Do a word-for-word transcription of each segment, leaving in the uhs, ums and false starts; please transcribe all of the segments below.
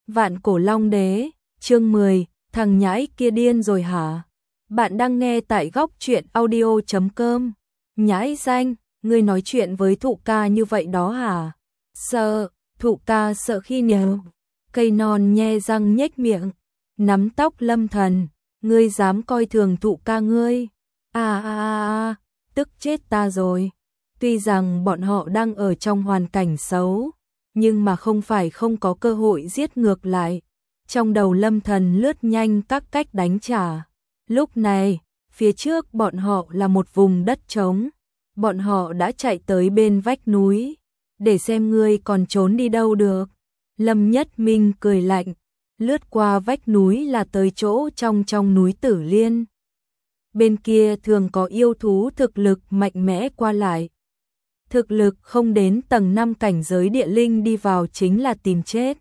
Vạn Cổ Long Đế, chương mười, thằng nhãi kia điên rồi hả? Bạn đang nghe tại góc truyện audio chấm com. Nhãi danh, ngươi nói chuyện với Thụ ca như vậy đó hả? Sợ, Thụ ca sợ khi nhớ. Cây non nhe răng nhếch miệng, nắm tóc Lâm Thần, ngươi dám coi thường Thụ ca ngươi? À à à à, tức chết ta rồi. Tuy rằng bọn họ đang ở trong hoàn cảnh xấu, nhưng mà không phải không có cơ hội giết ngược lại. Trong đầu Lâm Thần lướt nhanh các cách đánh trả. Lúc này, phía trước bọn họ là một vùng đất trống. Bọn họ đã chạy tới bên vách núi, để xem ngươi còn trốn đi đâu được. Lâm Nhất Minh cười lạnh, lướt qua vách núi là tới chỗ trong trong núi Tử Liên. Bên kia thường có yêu thú thực lực mạnh mẽ qua lại. Thực lực không đến tầng năm cảnh giới địa linh đi vào chính là tìm chết.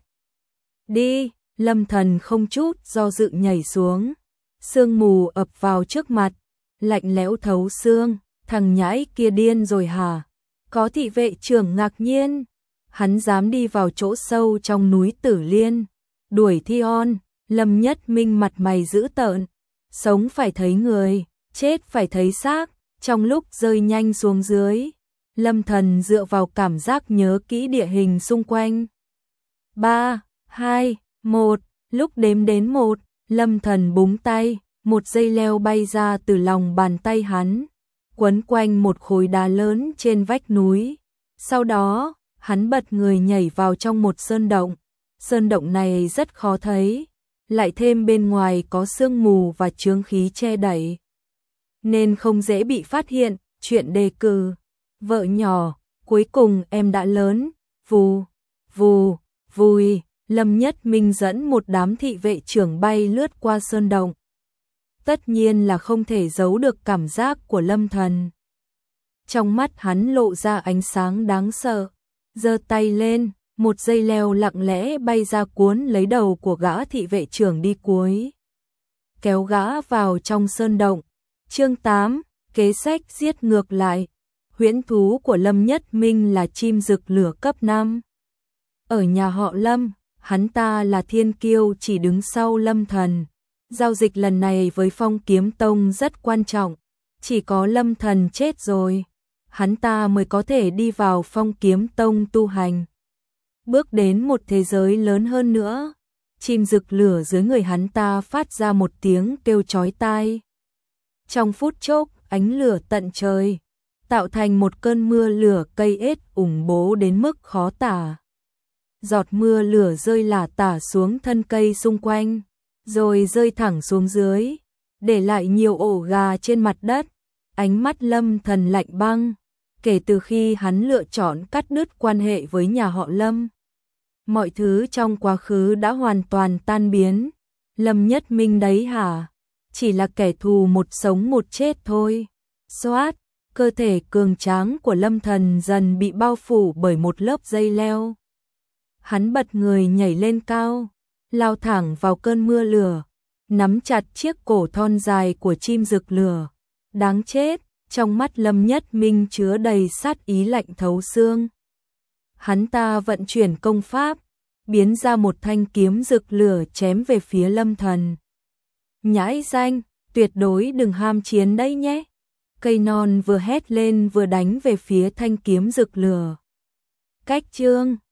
Đi, Lâm Thần không chút do dự nhảy xuống. Sương mù ập vào trước mặt, lạnh lẽo thấu xương, thằng nhãi kia điên rồi hả? Có thị vệ trưởng ngạc nhiên, hắn dám đi vào chỗ sâu trong núi Tử Liên, đuổi thi on. Lâm Nhất Minh mặt mày dữ tợn, sống phải thấy người, chết phải thấy xác. Trong lúc rơi nhanh xuống dưới, Lâm Thần dựa vào cảm giác nhớ kỹ địa hình xung quanh. Ba, hai, một, lúc đếm đến một, Lâm Thần búng tay, một dây leo bay ra từ lòng bàn tay hắn, quấn quanh một khối đá lớn trên vách núi. Sau đó, hắn bật người nhảy vào trong một sơn động. Sơn động này rất khó thấy, lại thêm bên ngoài có sương mù và chướng khí che đậy, nên không dễ bị phát hiện. Chuyện đề cử, vợ nhỏ, cuối cùng em đã lớn, vù, vù, vùi. Lâm Nhất Minh dẫn một đám thị vệ trưởng bay lướt qua sơn động. Tất nhiên là không thể giấu được cảm giác của Lâm Thần. Trong mắt hắn lộ ra ánh sáng đáng sợ, giơ tay lên, một dây leo lặng lẽ bay ra cuốn lấy đầu của gã thị vệ trưởng đi cuối, kéo gã vào trong sơn động. Chương tám, kế sách giết ngược lại. Huyễn thú của Lâm Nhất Minh là chim rực lửa cấp năm. Ở nhà họ Lâm, hắn ta là thiên kiêu chỉ đứng sau Lâm Thần. Giao dịch lần này với Phong Kiếm Tông rất quan trọng. Chỉ có Lâm Thần chết rồi, hắn ta mới có thể đi vào Phong Kiếm Tông tu hành, bước đến một thế giới lớn hơn nữa. Chim rực lửa dưới người hắn ta phát ra một tiếng kêu chói tai. Trong phút chốc, ánh lửa tận trời, tạo thành một cơn mưa lửa cây ết ủng bố đến mức khó tả. Giọt mưa lửa rơi lả tả xuống thân cây xung quanh, rồi rơi thẳng xuống dưới, để lại nhiều ổ gà trên mặt đất. Ánh mắt Lâm Thần lạnh băng, kể từ khi hắn lựa chọn cắt đứt quan hệ với nhà họ Lâm, mọi thứ trong quá khứ đã hoàn toàn tan biến. Lâm Nhất Minh đấy hả? Chỉ là kẻ thù một sống một chết thôi. Xoát, cơ thể cường tráng của Lâm Thần dần bị bao phủ bởi một lớp dây leo. Hắn bật người nhảy lên cao, lao thẳng vào cơn mưa lửa, nắm chặt chiếc cổ thon dài của chim rực lửa. Đáng chết, trong mắt Lâm Nhất Minh chứa đầy sát ý lạnh thấu xương. Hắn ta vận chuyển công pháp, biến ra một thanh kiếm rực lửa chém về phía Lâm Thần. Nhãi danh, tuyệt đối đừng ham chiến đấy nhé. Cây non vừa hét lên vừa đánh về phía thanh kiếm rực lửa. Cách chương